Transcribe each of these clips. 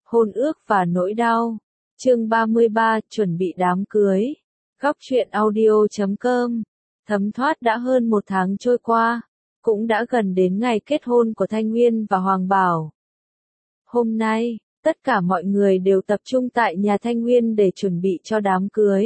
Hôn ước và nỗi đau. Chương 33, chuẩn bị đám cưới. Góc truyện audio.com. Thấm thoát đã hơn 1 tháng trôi qua, cũng đã gần đến ngày kết hôn của Thanh Nguyên và Hoàng Bảo. Hôm nay, tất cả mọi người đều tập trung tại nhà Thanh Nguyên để chuẩn bị cho đám cưới.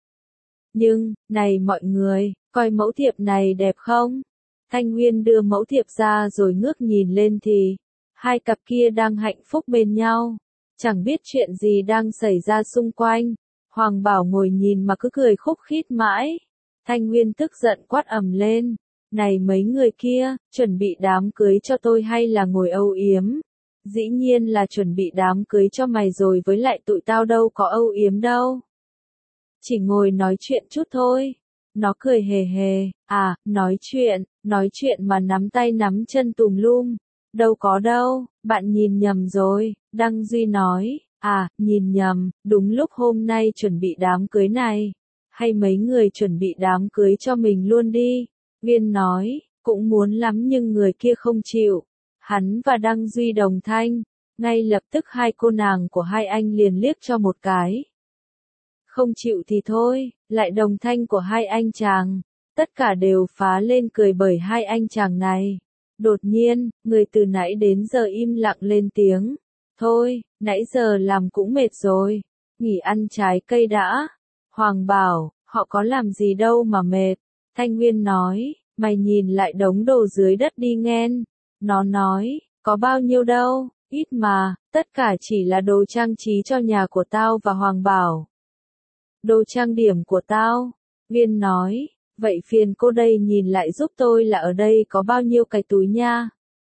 Nhưng, này mọi người, coi mẫu thiệp này đẹp không? Thanh Nguyên đưa mẫu thiệp ra rồi ngước nhìn lên thì, hai cặp kia đang hạnh phúc bên nhau. Chẳng biết chuyện gì đang xảy ra xung quanh. Hoàng Bảo ngồi nhìn mà cứ cười khúc khít mãi. Thanh Nguyên tức giận quát ầm lên. Này mấy người kia, chuẩn bị đám cưới cho tôi hay là ngồi âu yếm? Dĩ nhiên là chuẩn bị đám cưới cho mày rồi, với lại tụi tao đâu có âu yếm đâu. Chỉ ngồi nói chuyện chút thôi. Nó cười hề hề. À, nói chuyện mà nắm tay nắm chân tùm lum. Đâu có đâu, bạn nhìn nhầm rồi, Đăng Duy nói. À, nhìn nhầm, đúng lúc hôm nay chuẩn bị đám cưới này. Hay mấy người chuẩn bị đám cưới cho mình luôn đi. Viên nói, cũng muốn lắm nhưng người kia không chịu. Hắn và Đăng Duy đồng thanh. Ngay lập tức hai cô nàng của hai anh liền liếc cho một cái. Không chịu thì thôi, lại đồng thanh của hai anh chàng. Tất cả đều phá lên cười bởi hai anh chàng này. Đột nhiên, người từ nãy đến giờ im lặng lên tiếng. Thôi, nãy giờ làm cũng mệt rồi. Nghỉ ăn trái cây đã. Hoàng Bảo, họ có làm gì đâu mà mệt. Thanh Nguyên nói, mày nhìn lại đống đồ dưới đất đi nghen. Nó nói, có bao nhiêu đâu, ít mà, tất cả chỉ là đồ trang trí cho nhà của tao và Hoàng Bảo. Đồ trang điểm của tao. Viên nói, vậy phiền cô đây nhìn lại giúp tôi là ở đây có bao nhiêu cái túi nha.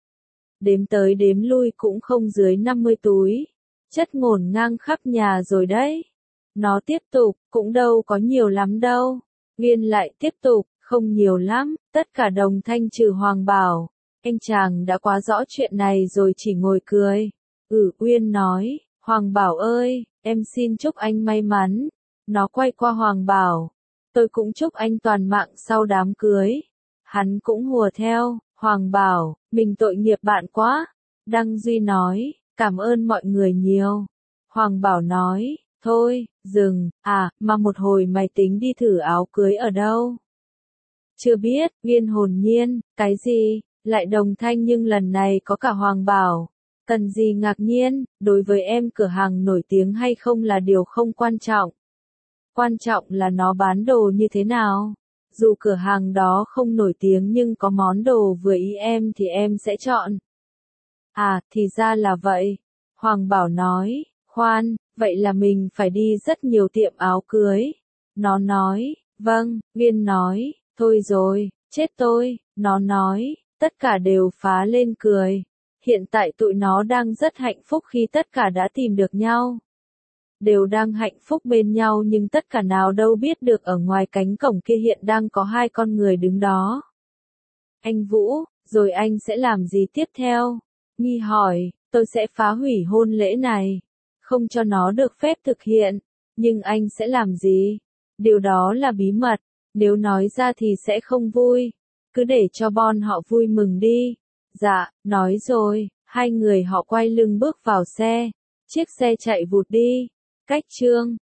Đếm tới đếm lui cũng không dưới 50 túi. Chất ngổn ngang khắp nhà rồi đấy. Nó tiếp tục, cũng đâu có nhiều lắm đâu. Viên lại tiếp tục, không nhiều lắm, tất cả đồng thanh trừ Hoàng Bảo. Anh chàng đã quá rõ chuyện này rồi chỉ ngồi cười. Uyên nói, Hoàng Bảo ơi, em xin chúc anh may mắn. Nó quay qua Hoàng Bảo. Tôi cũng chúc anh toàn mạng sau đám cưới. Hắn cũng hùa theo. Hoàng Bảo, mình tội nghiệp bạn quá. Đăng Duy nói, cảm ơn mọi người nhiều. Hoàng Bảo nói, thôi, dừng, mà một hồi mày tính đi thử áo cưới ở đâu? Chưa biết, Viên hồn nhiên, cái gì? Lại đồng thanh nhưng lần này có cả Hoàng Bảo. Cần gì ngạc nhiên, đối với em cửa hàng nổi tiếng hay không là điều không quan trọng. Quan trọng là nó bán đồ như thế nào. Dù cửa hàng đó không nổi tiếng nhưng có món đồ vừa ý em thì em sẽ chọn. À, thì ra là vậy. Hoàng Bảo nói, khoan, vậy là mình phải đi rất nhiều tiệm áo cưới. Nó nói, vâng. Viên nói, thôi rồi, chết tôi. Nó nói, tất cả đều phá lên cười. Hiện tại tụi nó đang rất hạnh phúc khi tất cả đã tìm được nhau. Đều đang hạnh phúc bên nhau nhưng tất cả nào đâu biết được ở ngoài cánh cổng kia hiện đang có hai con người đứng đó. Anh Vũ, rồi anh sẽ làm gì tiếp theo? Nhi hỏi, tôi sẽ phá hủy hôn lễ này. Không cho nó được phép thực hiện. Nhưng anh sẽ làm gì? Điều đó là bí mật. Nếu nói ra thì sẽ không vui. Cứ để cho bọn họ vui mừng đi. Dạ, nói rồi. Hai người họ quay lưng bước vào xe. Chiếc xe chạy vụt đi. Cách chương